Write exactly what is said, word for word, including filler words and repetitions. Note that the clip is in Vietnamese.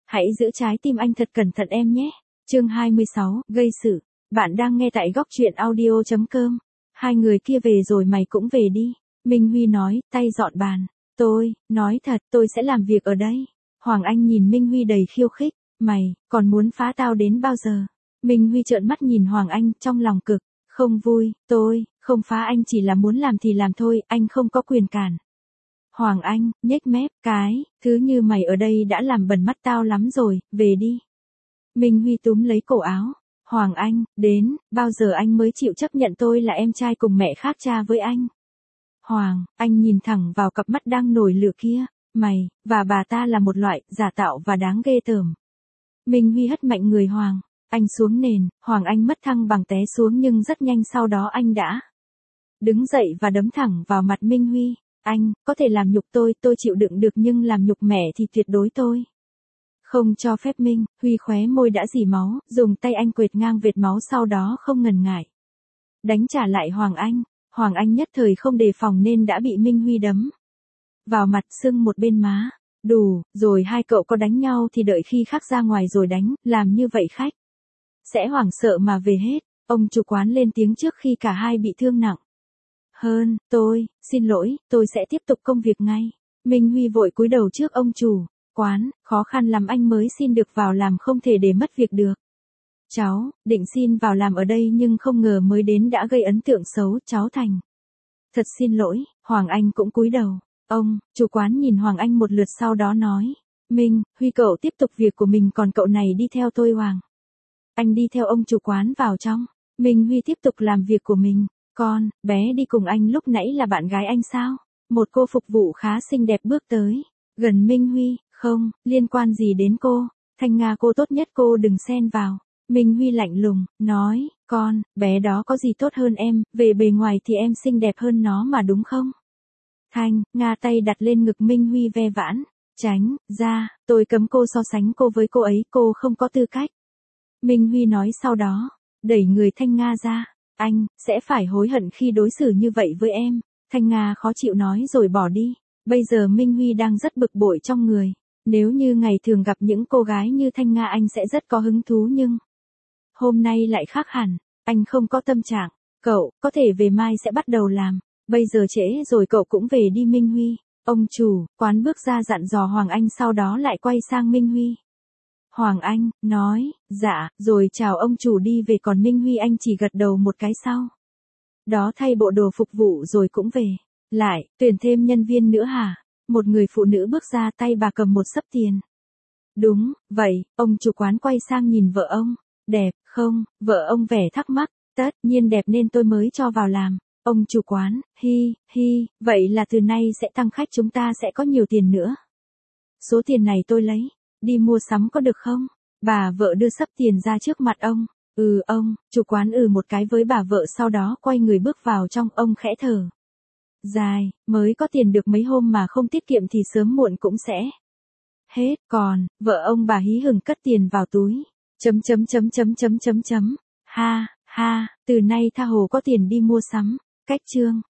Hãy giữ trái tim anh thật cẩn thận em nhé. Chương hai mươi sáu, gây sự. Bạn đang nghe tại góc truyện audio chấm com. Hai người kia về rồi mày cũng về đi. Minh Huy nói, tay dọn bàn. Tôi, nói thật, tôi sẽ làm việc ở đây. Hoàng Anh nhìn Minh Huy đầy khiêu khích. Mày, còn muốn phá tao đến bao giờ? Minh Huy trợn mắt nhìn Hoàng Anh trong lòng cực. Không vui, tôi, không phá anh chỉ là muốn làm thì làm thôi, anh không có quyền cản. Hoàng Anh, nhếch mép, cái, thứ như mày ở đây đã làm bẩn mắt tao lắm rồi, về đi. Minh Huy túm lấy cổ áo. Hoàng Anh, đến, bao giờ anh mới chịu chấp nhận tôi là em trai cùng mẹ khác cha với anh? Hoàng, anh nhìn thẳng vào cặp mắt đang nổi lửa kia, mày, và bà ta là một loại, giả tạo và đáng ghê tởm. Minh Huy hất mạnh người Hoàng, anh xuống nền, Hoàng Anh mất thăng bằng té xuống nhưng rất nhanh sau đó anh đã đứng dậy và đấm thẳng vào mặt Minh Huy. Anh, có thể làm nhục tôi, tôi chịu đựng được nhưng làm nhục mẹ thì tuyệt đối tôi không cho phép. Minh Huy khóe môi đã dỉ máu, dùng tay anh quệt ngang vệt máu sau đó không ngần ngại đánh trả lại Hoàng Anh. Hoàng Anh nhất thời không đề phòng nên đã bị Minh Huy đấm vào mặt, sưng một bên má. Đủ, rồi hai cậu có đánh nhau thì đợi khi khác ra ngoài rồi đánh, làm như vậy khách sẽ hoảng sợ mà về hết. Ông chủ quán lên tiếng trước khi cả hai bị thương nặng hơn. Tôi, xin lỗi, tôi sẽ tiếp tục công việc ngay. Minh Huy vội cúi đầu trước ông chủ quán, khó khăn lắm anh mới xin được vào làm, không thể để mất việc được. Cháu, định xin vào làm ở đây nhưng không ngờ mới đến đã gây ấn tượng xấu, cháu thành. Thật xin lỗi. Hoàng Anh cũng cúi đầu. Ông, chủ quán nhìn Hoàng Anh một lượt sau đó nói. Minh, Huy cậu tiếp tục việc của mình còn cậu này đi theo tôi. Hoàng Anh đi theo ông chủ quán vào trong. Minh Huy tiếp tục làm việc của mình. Con, bé đi cùng anh lúc nãy là bạn gái anh sao? Một cô phục vụ khá xinh đẹp bước tới gần Minh Huy. Không, liên quan gì đến cô? Thanh Nga cô tốt nhất, cô đừng xen vào. Minh Huy lạnh lùng, nói, con, bé đó có gì tốt hơn em, về bề ngoài thì em xinh đẹp hơn nó mà đúng không? Thanh Nga tay đặt lên ngực Minh Huy ve vãn, tránh ra, tôi cấm cô so sánh cô với cô ấy, cô không có tư cách. Minh Huy nói sau đó, đẩy người Thanh Nga ra, anh, sẽ phải hối hận khi đối xử như vậy với em. Thanh Nga khó chịu nói rồi bỏ đi. Bây giờ Minh Huy đang rất bực bội trong người. Nếu như ngày thường gặp những cô gái như Thanh Nga anh sẽ rất có hứng thú nhưng hôm nay lại khác hẳn, anh không có tâm trạng. Cậu, có thể về mai sẽ bắt đầu làm. Bây giờ trễ rồi, cậu cũng về đi. Minh Huy. Ông chủ quán bước ra dặn dò Hoàng Anh, sau đó lại quay sang Minh Huy. Hoàng Anh, nói, dạ, rồi chào ông chủ đi về, còn Minh Huy anh chỉ gật đầu một cái sau đó thay bộ đồ phục vụ rồi cũng về. Lại, tuyển thêm nhân viên nữa hả? Một người phụ nữ bước ra, tay bà cầm một xấp tiền. Đúng, vậy, ông chủ quán quay sang nhìn vợ ông. Đẹp, không? Vợ ông vẻ thắc mắc. Tất nhiên đẹp nên tôi mới cho vào làm. Ông chủ quán, hi, hi, vậy là từ nay sẽ tăng khách, chúng ta sẽ có nhiều tiền nữa. Số tiền này tôi lấy đi mua sắm có được không? Bà vợ đưa xấp tiền ra trước mặt ông. Ừ ông, chủ quán ừ một cái với bà vợ sau đó quay người bước vào trong. Ông khẽ thở dài, mới có tiền được mấy hôm mà không tiết kiệm thì sớm muộn cũng sẽ hết. Còn, vợ ông bà hí hửng cất tiền vào túi. Chấm chấm chấm chấm chấm chấm chấm. Ha, ha, từ nay tha hồ có tiền đi mua sắm. Cách chương